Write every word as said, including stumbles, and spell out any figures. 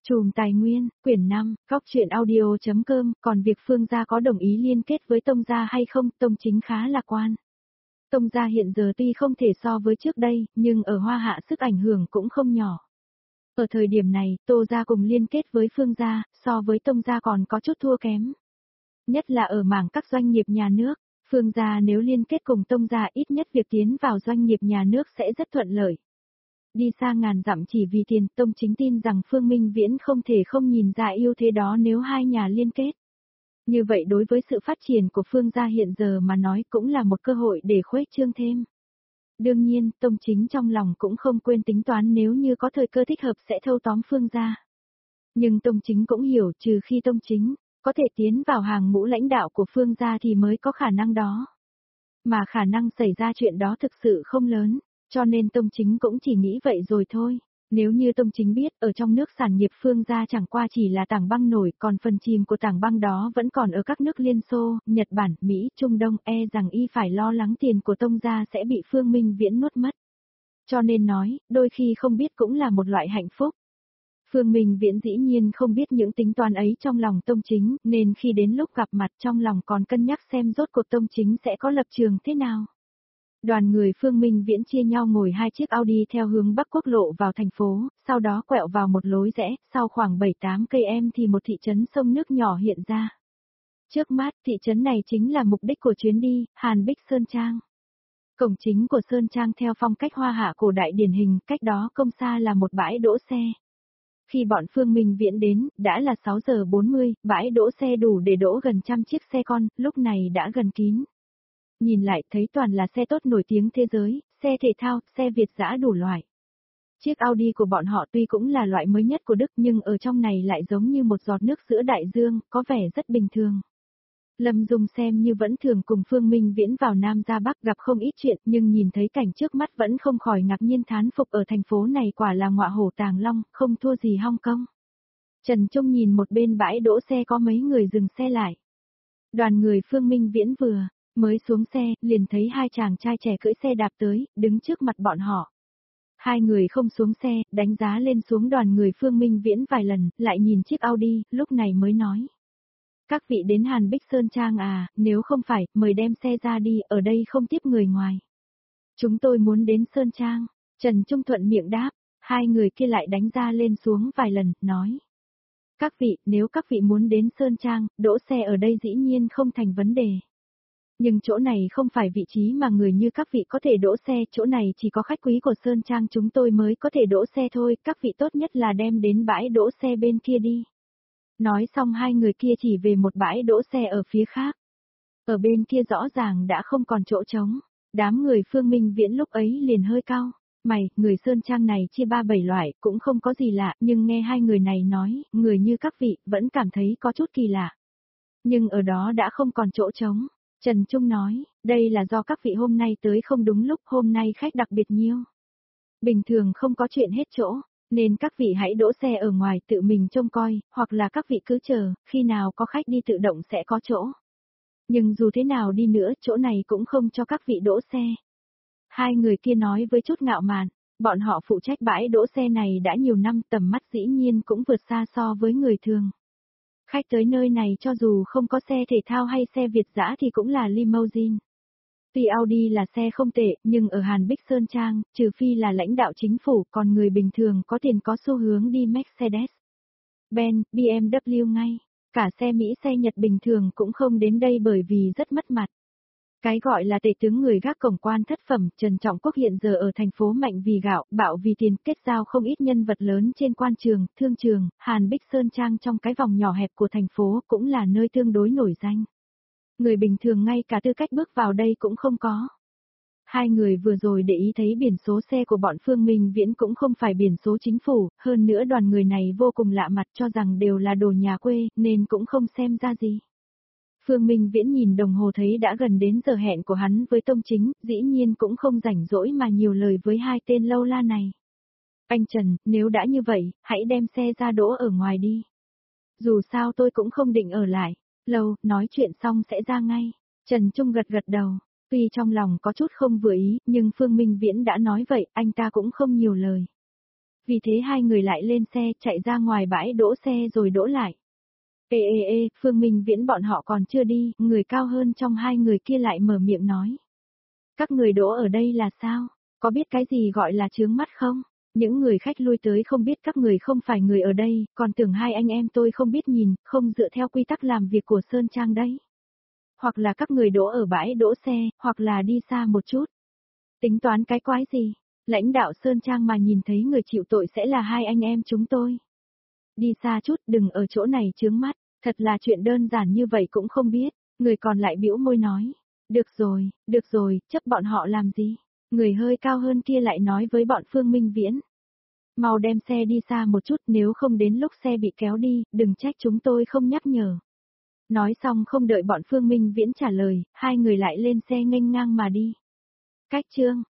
Chùm tài nguyên, quyển năm, góc truyện audio.com, còn việc Phương gia có đồng ý liên kết với Tông gia hay không, Tông Chính khá lạc quan. Tông gia hiện giờ tuy không thể so với trước đây, nhưng ở Hoa Hạ sức ảnh hưởng cũng không nhỏ. Ở thời điểm này, Tô gia cùng liên kết với Phương gia, so với Tông gia còn có chút thua kém. Nhất là ở mảng các doanh nghiệp nhà nước, Phương gia nếu liên kết cùng Tông gia ít nhất việc tiến vào doanh nghiệp nhà nước sẽ rất thuận lợi. Đi xa ngàn dặm chỉ vì tiền, Tông Chính tin rằng Phương Minh Viễn không thể không nhìn ra ưu thế đó nếu hai nhà liên kết. Như vậy đối với sự phát triển của Phương gia hiện giờ mà nói cũng là một cơ hội để khuếch trương thêm. Đương nhiên, Tông Chính trong lòng cũng không quên tính toán nếu như có thời cơ thích hợp sẽ thâu tóm Phương gia. Nhưng Tông Chính cũng hiểu trừ khi Tông Chính có thể tiến vào hàng ngũ lãnh đạo của Phương gia thì mới có khả năng đó. Mà khả năng xảy ra chuyện đó thực sự không lớn. Cho nên Tông Chính cũng chỉ nghĩ vậy rồi thôi. Nếu như Tông Chính biết ở trong nước sản nghiệp Phương gia chẳng qua chỉ là tảng băng nổi, còn phần chìm của tảng băng đó vẫn còn ở các nước Liên Xô, Nhật Bản, Mỹ, Trung Đông, e rằng y phải lo lắng tiền của Tông gia sẽ bị Phương Minh Viễn nuốt mất. Cho nên nói, đôi khi không biết cũng là một loại hạnh phúc. Phương Minh Viễn dĩ nhiên không biết những tính toán ấy trong lòng Tông Chính, nên khi đến lúc gặp mặt trong lòng còn cân nhắc xem rốt cuộc Tông Chính sẽ có lập trường thế nào. Đoàn người Phương Minh Viễn chia nhau ngồi hai chiếc Audi theo hướng Bắc Quốc lộ vào thành phố, sau đó quẹo vào một lối rẽ, sau khoảng bảy tám cây em thì một thị trấn sông nước nhỏ hiện ra. Trước mắt, thị trấn này chính là mục đích của chuyến đi, Hàn Bích Sơn Trang. Cổng chính của Sơn Trang theo phong cách Hoa Hạ cổ đại điển hình, cách đó không xa là một bãi đỗ xe. Khi bọn Phương Minh Viễn đến, đã là sáu giờ bốn mươi, bãi đỗ xe đủ để đỗ gần trăm chiếc xe con, lúc này đã gần kín. Nhìn lại thấy toàn là xe tốt nổi tiếng thế giới, xe thể thao, xe Việt dã đủ loại. Chiếc Audi của bọn họ tuy cũng là loại mới nhất của Đức nhưng ở trong này lại giống như một giọt nước giữa đại dương, có vẻ rất bình thường. Lâm Dung xem như vẫn thường cùng Phương Minh Viễn vào Nam ra Bắc gặp không ít chuyện nhưng nhìn thấy cảnh trước mắt vẫn không khỏi ngạc nhiên thán phục ở thành phố này quả là ngọa hổ tàng long, không thua gì Hong Kong. Trần Trung nhìn một bên bãi đỗ xe có mấy người dừng xe lại. Đoàn người Phương Minh Viễn vừa mới xuống xe, liền thấy hai chàng trai trẻ cưỡi xe đạp tới, đứng trước mặt bọn họ. Hai người không xuống xe, đánh giá lên xuống đoàn người Phương Minh Viễn vài lần, lại nhìn chiếc Audi, lúc này mới nói. Các vị đến Hàn Bích Sơn Trang à, nếu không phải, mời đem xe ra đi, ở đây không tiếp người ngoài. Chúng tôi muốn đến Sơn Trang. Trần Trung thuận miệng đáp, hai người kia lại đánh ra lên xuống vài lần, nói. Các vị, nếu các vị muốn đến Sơn Trang, đỗ xe ở đây dĩ nhiên không thành vấn đề. Nhưng chỗ này không phải vị trí mà người như các vị có thể đỗ xe, chỗ này chỉ có khách quý của Sơn Trang chúng tôi mới có thể đỗ xe thôi, các vị tốt nhất là đem đến bãi đỗ xe bên kia đi. Nói xong hai người kia chỉ về một bãi đỗ xe ở phía khác. Ở bên kia rõ ràng đã không còn chỗ trống, đám người Phương Minh Viễn lúc ấy liền hơi cao. Mày, người Sơn Trang này chia ba bảy loại, cũng không có gì lạ, nhưng nghe hai người này nói, người như các vị, vẫn cảm thấy có chút kỳ lạ. Nhưng ở đó đã không còn chỗ trống. Trần Trung nói, đây là do các vị hôm nay tới không đúng lúc, hôm nay khách đặc biệt nhiều. Bình thường không có chuyện hết chỗ, nên các vị hãy đỗ xe ở ngoài tự mình trông coi, hoặc là các vị cứ chờ, khi nào có khách đi tự động sẽ có chỗ. Nhưng dù thế nào đi nữa, chỗ này cũng không cho các vị đỗ xe. Hai người kia nói với chút ngạo mạn, bọn họ phụ trách bãi đỗ xe này đã nhiều năm, tầm mắt dĩ nhiên cũng vượt xa so với người thường. Khách tới nơi này cho dù không có xe thể thao hay xe Việt dã thì cũng là limousine. Tuy Audi là xe không tệ, nhưng ở Hàn Bích Sơn Trang, trừ phi là lãnh đạo chính phủ, còn người bình thường có tiền có xu hướng đi Mercedes, Benz, bê em vê ngay. Cả xe Mỹ xe Nhật bình thường cũng không đến đây bởi vì rất mất mặt. Cái gọi là tể tướng người gác cổng quan thất phẩm, Trần Trọng Quốc hiện giờ ở thành phố mạnh vì gạo, bạo vì tiền, kết giao không ít nhân vật lớn trên quan trường, thương trường, Hàn Bích Sơn Trang trong cái vòng nhỏ hẹp của thành phố cũng là nơi tương đối nổi danh. Người bình thường ngay cả tư cách bước vào đây cũng không có. Hai người vừa rồi để ý thấy biển số xe của bọn Phương Minh Viễn cũng không phải biển số chính phủ, hơn nữa đoàn người này vô cùng lạ mặt cho rằng đều là đồ nhà quê, nên cũng không xem ra gì. Phương Minh Viễn nhìn đồng hồ thấy đã gần đến giờ hẹn của hắn với Tông Chính, dĩ nhiên cũng không rảnh rỗi mà nhiều lời với hai tên lâu la này. Anh Trần, nếu đã như vậy, hãy đem xe ra đỗ ở ngoài đi. Dù sao tôi cũng không định ở lại, lâu, nói chuyện xong sẽ ra ngay. Trần Trung gật gật đầu, tuy trong lòng có chút không vừa ý, nhưng Phương Minh Viễn đã nói vậy, anh ta cũng không nhiều lời. Vì thế hai người lại lên xe, chạy ra ngoài bãi đỗ xe rồi đỗ lại. Ê ê ê, Phương Minh Viễn bọn họ còn chưa đi, người cao hơn trong hai người kia lại mở miệng nói. Các người đỗ ở đây là sao? Có biết cái gì gọi là chướng mắt không? Những người khách lui tới không biết các người không phải người ở đây, còn tưởng hai anh em tôi không biết nhìn, không dựa theo quy tắc làm việc của Sơn Trang đấy. Hoặc là các người đỗ ở bãi đỗ xe, hoặc là đi xa một chút. Tính toán cái quái gì? Lãnh đạo Sơn Trang mà nhìn thấy người chịu tội sẽ là hai anh em chúng tôi. Đi xa chút, đừng ở chỗ này chướng mắt, thật là chuyện đơn giản như vậy cũng không biết, người còn lại bĩu môi nói. Được rồi, được rồi, chấp bọn họ làm gì? Người hơi cao hơn kia lại nói với bọn Phương Minh Viễn. Mau đem xe đi xa một chút, nếu không đến lúc xe bị kéo đi, đừng trách chúng tôi không nhắc nhở. Nói xong không đợi bọn Phương Minh Viễn trả lời, hai người lại lên xe nghênh ngang mà đi. Cách chương